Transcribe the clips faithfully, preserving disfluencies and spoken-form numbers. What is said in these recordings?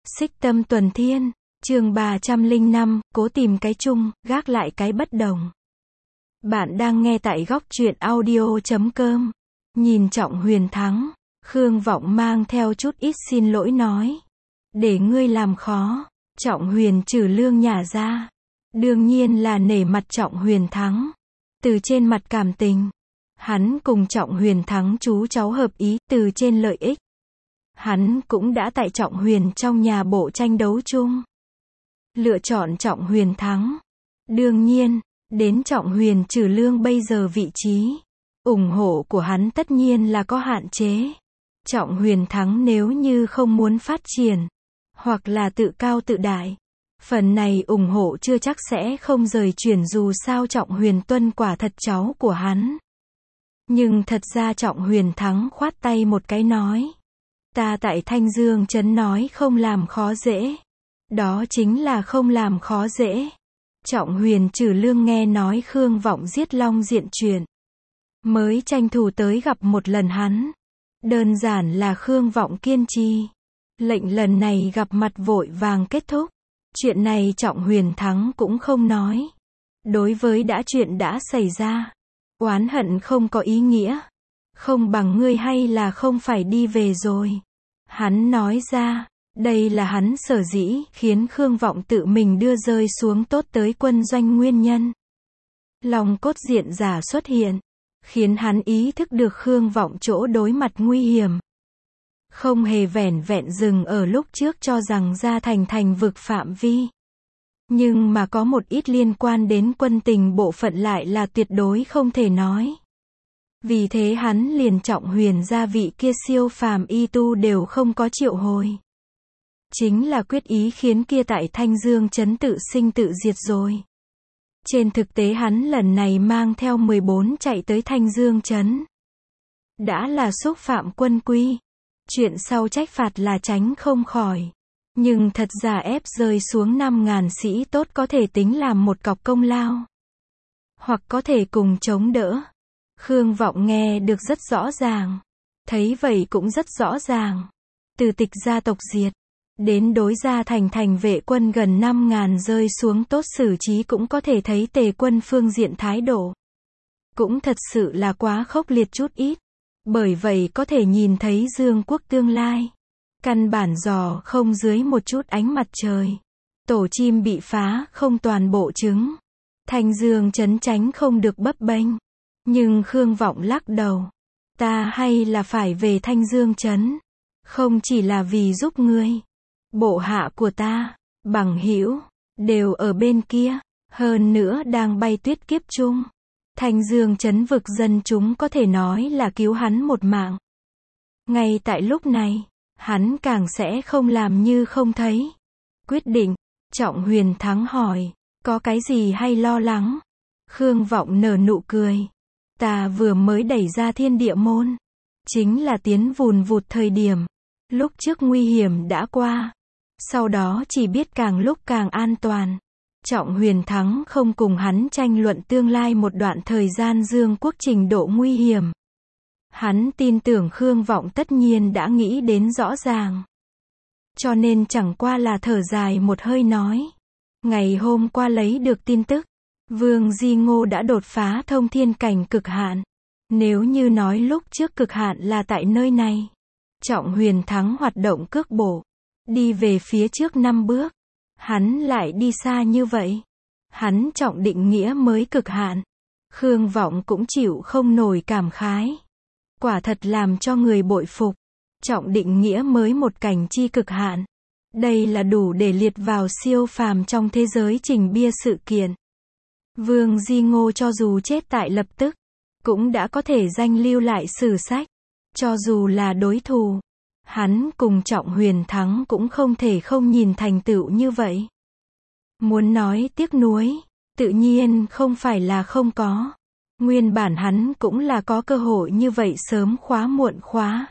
Xích Tâm Tuần Thiên, chương ba trăm lẻ năm, cố tìm cái chung, gác lại cái bất đồng. Bạn đang nghe tại góc truyện audio chấm com. Nhìn Trọng Huyền Thắng, Khương Vọng mang theo chút ít xin lỗi nói. Để ngươi làm khó. Trọng Huyền trừ lương nhả ra. Đương nhiên là nể mặt Trọng Huyền Thắng. Từ trên mặt cảm tình, hắn cùng Trọng Huyền Thắng chú cháu hợp ý, từ trên lợi ích, hắn cũng đã tại Trọng Huyền trong nhà bộ tranh đấu chung. Lựa chọn Trọng Huyền Thắng. Đương nhiên, đến Trọng Huyền trừ lương bây giờ vị trí, ủng hộ của hắn tất nhiên là có hạn chế. Trọng Huyền Thắng nếu như không muốn phát triển, hoặc là tự cao tự đại, phần này ủng hộ chưa chắc sẽ không rời chuyển, dù sao Trọng Huyền Tuân quả thật cháu của hắn. Nhưng thật ra Trọng Huyền Thắng khoát tay một cái nói. Ta tại Thanh Dương trấn nói không làm khó dễ. Đó chính là không làm khó dễ. Trọng Huyền trừ lương nghe nói Khương Vọng giết Long Diện chuyện, mới tranh thủ tới gặp một lần hắn. Đơn giản là Khương Vọng kiên trì. Lệnh lần này gặp mặt vội vàng kết thúc. Chuyện này Trọng Huyền Thắng cũng không nói. Đối với đã chuyện đã xảy ra, oán hận không có ý nghĩa. Không bằng ngươi hay là không phải đi về rồi. Hắn nói ra, đây là hắn sở dĩ khiến Khương Vọng tự mình đưa rơi xuống tốt tới quân doanh nguyên nhân. Long cốt diện giả xuất hiện, khiến hắn ý thức được Khương Vọng chỗ đối mặt nguy hiểm. Không hề vẻn vẹn dừng ở lúc trước cho rằng ra thành thành vực phạm vi. Nhưng mà có một ít liên quan đến quân tình bộ phận lại là tuyệt đối không thể nói. Vì thế hắn liền Trọng Huyền gia vị kia siêu phàm y tu đều không có triệu hồi. Chính là quyết ý khiến kia tại Thanh Dương trấn tự sinh tự diệt rồi. Trên thực tế hắn lần này mang theo mười bốn chạy tới Thanh Dương trấn, đã là xúc phạm quân quy. Chuyện sau trách phạt là tránh không khỏi. Nhưng thật ra ép rơi xuống năm ngàn sĩ tốt có thể tính làm một cọc công lao. Hoặc có thể cùng chống đỡ. Khương Vọng nghe được rất rõ ràng. Thấy vậy cũng rất rõ ràng. Từ tịch gia tộc diệt, đến đối gia thành thành vệ quân gần năm ngàn rơi xuống tốt xử trí, cũng có thể thấy Tề quân phương diện thái độ cũng thật sự là quá khốc liệt chút ít. Bởi vậy có thể nhìn thấy Dương quốc tương lai căn bản dò không dưới một chút ánh mặt trời. Tổ chim bị phá không toàn bộ trứng. Thanh Dương trấn tránh không được bấp bênh. Nhưng Khương Vọng lắc đầu. Ta hay là phải về Thanh Dương trấn. Không chỉ là vì giúp ngươi. Bộ hạ của ta, bằng hữu, đều ở bên kia. Hơn nữa đang bay tuyết kiếp chung. Thanh Dương trấn vực dân chúng có thể nói là cứu hắn một mạng. Ngay tại lúc này, hắn càng sẽ không làm như không thấy. Quyết định. Trọng Huyền Thắng hỏi, có cái gì hay lo lắng? Khương Vọng nở nụ cười. Ta vừa mới đẩy ra thiên địa môn. Chính là tiến vùn vụt thời điểm. Lúc trước nguy hiểm đã qua. Sau đó chỉ biết càng lúc càng an toàn. Trọng Huyền Thắng không cùng hắn tranh luận tương lai một đoạn thời gian Dương quốc trình độ nguy hiểm. Hắn tin tưởng Khương Vọng tất nhiên đã nghĩ đến rõ ràng. Cho nên chẳng qua là thở dài một hơi nói. Ngày hôm qua lấy được tin tức, Vương Di Ngô đã đột phá thông thiên cảnh cực hạn. Nếu như nói lúc trước cực hạn là tại nơi này, Trọng Huyền Thắng hoạt động cước bộ, đi về phía trước năm bước. Hắn lại đi xa như vậy. Hắn Trọng định nghĩa mới cực hạn. Khương Vọng cũng chịu không nổi cảm khái. Quả thật làm cho người bội phục. Trọng định nghĩa mới một cảnh chi cực hạn. Đây là đủ để liệt vào siêu phàm trong thế giới trình bia sự kiện. Vương Di Ngô cho dù chết tại lập tức, cũng đã có thể danh lưu lại sử sách. Cho dù là đối thủ, hắn cùng Trọng Huyền Thắng cũng không thể không nhìn thành tựu như vậy. Muốn nói tiếc nuối, tự nhiên không phải là không có. Nguyên bản hắn cũng là có cơ hội như vậy sớm khóa muộn khóa.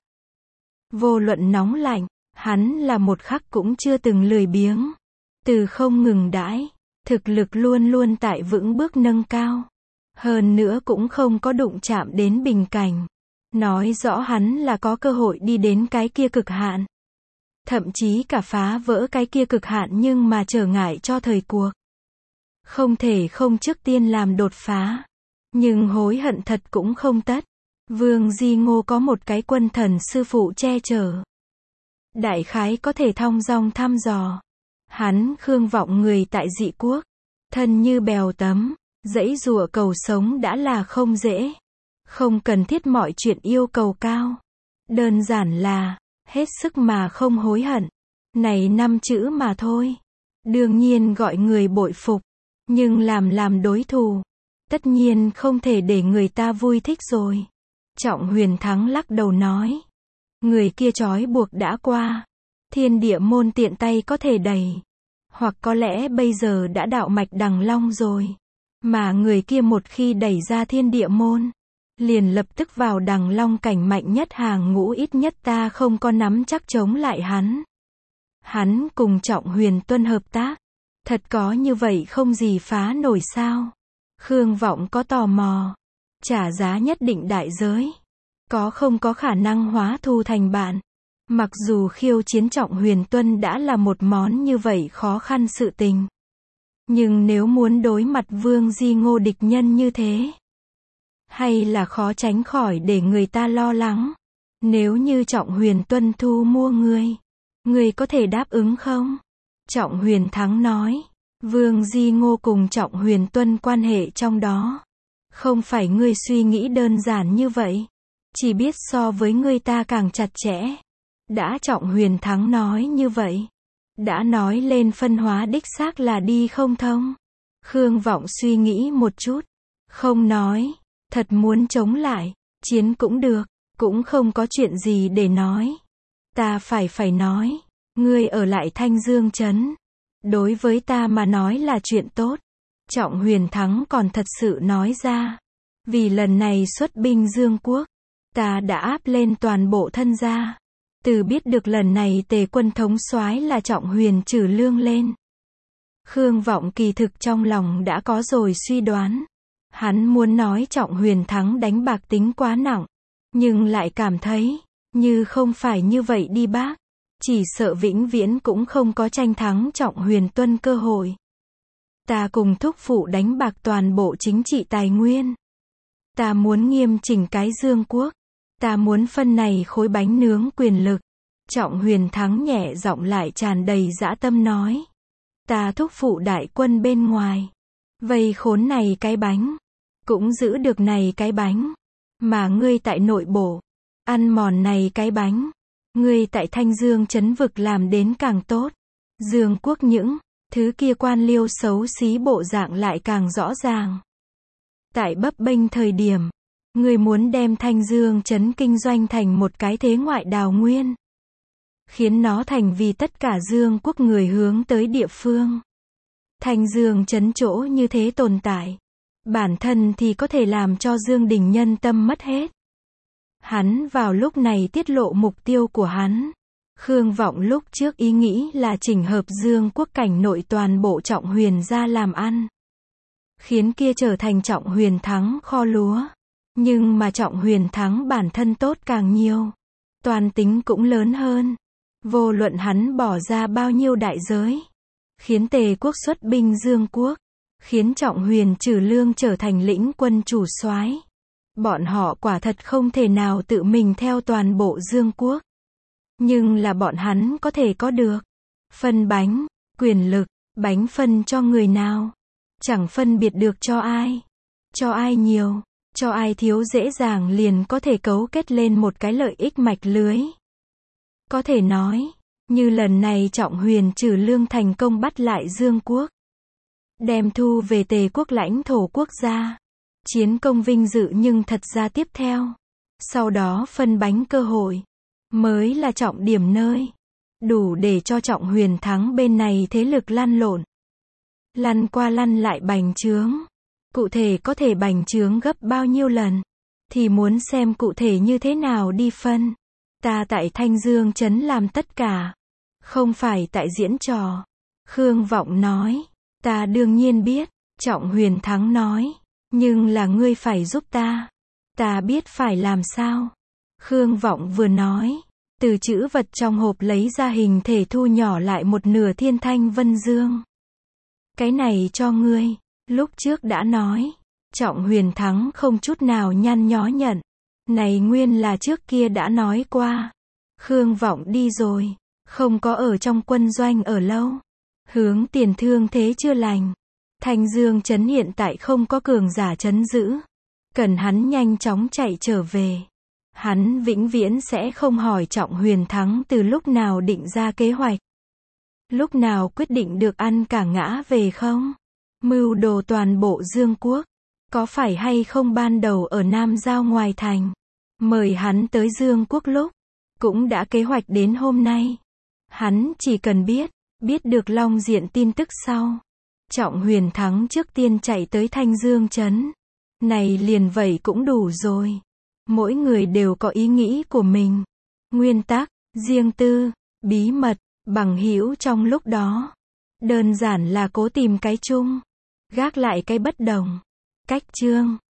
Vô luận nóng lạnh, hắn là một khắc cũng chưa từng lười biếng. Từ không ngừng đãi, thực lực luôn luôn tại vững bước nâng cao. Hơn nữa cũng không có đụng chạm đến bình cảnh. Nói rõ hắn là có cơ hội đi đến cái kia cực hạn. thậm chí cả phá vỡ cái kia cực hạn nhưng mà trở ngại cho thời cuộc. Không thể không trước tiên làm đột phá. Nhưng hối hận thật cũng không tất. Vương Di Ngô có một cái quân thần sư phụ che chở. Đại khái có thể thong dong thăm dò. Hắn Khương Vọng người tại dị quốc. Thân như bèo tấm. Dãy dụa cầu sống đã là không dễ. Không cần thiết mọi chuyện yêu cầu cao. Đơn giản là, hết sức mà không hối hận. Này năm chữ mà thôi. Đương nhiên gọi người bội phục. Nhưng làm làm đối thù. Tất nhiên không thể để người ta vui thích rồi. Trọng Huyền Thắng lắc đầu nói. Người kia trói buộc đã qua. Thiên địa môn tiện tay có thể đẩy. Hoặc có lẽ bây giờ đã đạo mạch Đằng Long rồi. Mà người kia một khi đẩy ra thiên địa môn. Liền lập tức vào Đằng Long cảnh mạnh nhất hàng ngũ, ít nhất ta không có nắm chắc chống lại hắn. Hắn cùng Trọng Huyền Tuân hợp tác. Thật có như vậy không gì phá nổi sao? Khương Vọng có tò mò. Trả giá nhất định đại giới. Có không có khả năng hóa thù thành bạn. Mặc dù khiêu chiến Trọng Huyền Tuân đã là một món như vậy khó khăn sự tình. Nhưng nếu muốn đối mặt Vương Di Ngô địch nhân như thế. Hay là khó tránh khỏi để người ta lo lắng. Nếu như Trọng Huyền Tuân thu mua ngươi. Ngươi có thể đáp ứng không? Trọng Huyền Thắng nói. Vương Di Ngô cùng Trọng Huyền Tuân quan hệ trong đó. Không phải ngươi suy nghĩ đơn giản như vậy. Chỉ biết so với ngươi ta càng chặt chẽ. Đã Trọng Huyền Thắng nói như vậy. Đã nói lên phân hóa đích xác là đi không thông. Khương Vọng suy nghĩ một chút. Không nói. Thật muốn chống lại. Chiến cũng được. Cũng không có chuyện gì để nói. Ta phải phải nói. Ngươi ở lại Thanh Dương Trấn. Đối với ta mà nói là chuyện tốt. Trọng Huyền Thắng còn thật sự nói ra. Vì lần này xuất binh Dương Quốc. Ta đã áp lên toàn bộ thân gia. Từ biết được lần này Tề quân thống soái là Trọng Huyền Trử Lương lên. Khương Vọng kỳ thực trong lòng đã có rồi suy đoán. Hắn muốn nói Trọng Huyền Thắng đánh bạc tính quá nặng. Nhưng lại cảm thấy, như không phải như vậy đi bác. Chỉ sợ vĩnh viễn cũng không có tranh thắng Trọng Huyền Tuân cơ hội. Ta cùng thúc phụ đánh bạc toàn bộ chính trị tài nguyên. Ta muốn nghiêm chỉnh cái Dương Quốc. Ta muốn phân này khối bánh nướng quyền lực. Trọng Huyền Thắng nhẹ giọng lại tràn đầy dã tâm nói. Ta thúc phụ đại quân bên ngoài. Vây khốn này cái bánh. Cũng giữ được này cái bánh. Mà ngươi tại nội bộ. Ăn mòn này cái bánh. Ngươi tại Thanh Dương Trấn vực làm đến càng tốt. Dương Quốc những thứ kia quan liêu xấu xí bộ dạng lại càng rõ ràng. Tại bấp bênh thời điểm. Ngươi muốn đem Thanh Dương Trấn kinh doanh thành một cái thế ngoại đào nguyên. Khiến nó thành vì tất cả Dương Quốc người hướng tới địa phương. Thanh Dương Trấn chỗ như thế tồn tại. Bản thân thì có thể làm cho Dương Đình nhân tâm mất hết. Hắn vào lúc này tiết lộ mục tiêu của hắn. Khương Vọng lúc trước ý nghĩ là chỉnh hợp Dương Quốc cảnh nội toàn bộ Trọng Huyền ra làm ăn. Khiến kia trở thành Trọng Huyền Thắng kho lúa. Nhưng mà Trọng Huyền Thắng bản thân tốt càng nhiều. Toàn tính cũng lớn hơn. Vô luận hắn bỏ ra bao nhiêu đại giới. Khiến Tề quốc xuất binh Dương Quốc. Khiến Trọng Huyền Trử Lương trở thành lĩnh quân chủ soái. Bọn họ quả thật không thể nào tự mình theo toàn bộ Dương Quốc. Nhưng là bọn hắn có thể có được. Phân bánh, quyền lực, bánh phân cho người nào. Chẳng phân biệt được cho ai. Cho ai nhiều, cho ai thiếu dễ dàng liền có thể cấu kết lên một cái lợi ích mạch lưới. Có thể nói, như lần này Trọng Huyền Trử Lương thành công bắt lại Dương Quốc. Đem thu về Tề quốc lãnh thổ quốc gia. Chiến công vinh dự nhưng thật ra tiếp theo. Sau đó phân bánh cơ hội. Mới là trọng điểm nơi. Đủ để cho Trọng Huyền Thắng bên này thế lực lăn lộn. Lăn qua lăn lại bành trướng. Cụ thể có thể bành trướng gấp bao nhiêu lần. Thì muốn xem cụ thể như thế nào đi phân. Ta tại Thanh Dương Trấn làm tất cả. Không phải tại diễn trò. Khương Vọng nói. Ta đương nhiên biết. Trọng Huyền Thắng nói. Nhưng là ngươi phải giúp ta. Ta biết phải làm sao. Khương Vọng vừa nói. Từ chữ vật trong hộp lấy ra hình thể thu nhỏ lại một nửa thiên thanh vân dương. Cái này cho ngươi, lúc trước đã nói. Trọng Huyền Thắng không chút nào nhăn nhó nhận. Này nguyên là trước kia đã nói qua. Khương Vọng đi rồi, không có ở trong quân doanh ở lâu. Hướng Tiền thương thế chưa lành. Thanh Dương trấn hiện tại không có cường giả trấn giữ. Cần hắn nhanh chóng chạy trở về. Hắn vĩnh viễn sẽ không hỏi Trọng Huyền Thắng từ lúc nào định ra kế hoạch. Lúc nào quyết định được ăn cả ngã về không? Mưu đồ toàn bộ Dương quốc. Có phải hay không ban đầu ở Nam Giao ngoài thành. Mời hắn tới Dương quốc lúc. Cũng đã kế hoạch đến hôm nay. Hắn chỉ cần biết. Biết được Long Diện tin tức sau. Trọng Huyền Thắng trước tiên chạy tới Thanh Dương trấn. Này liền vậy cũng đủ rồi. Mỗi người đều có ý nghĩ của mình. Nguyên tắc, riêng tư, bí mật, bằng hữu trong lúc đó. Đơn giản là cố tìm cái chung. Gác lại cái bất đồng. Cách chương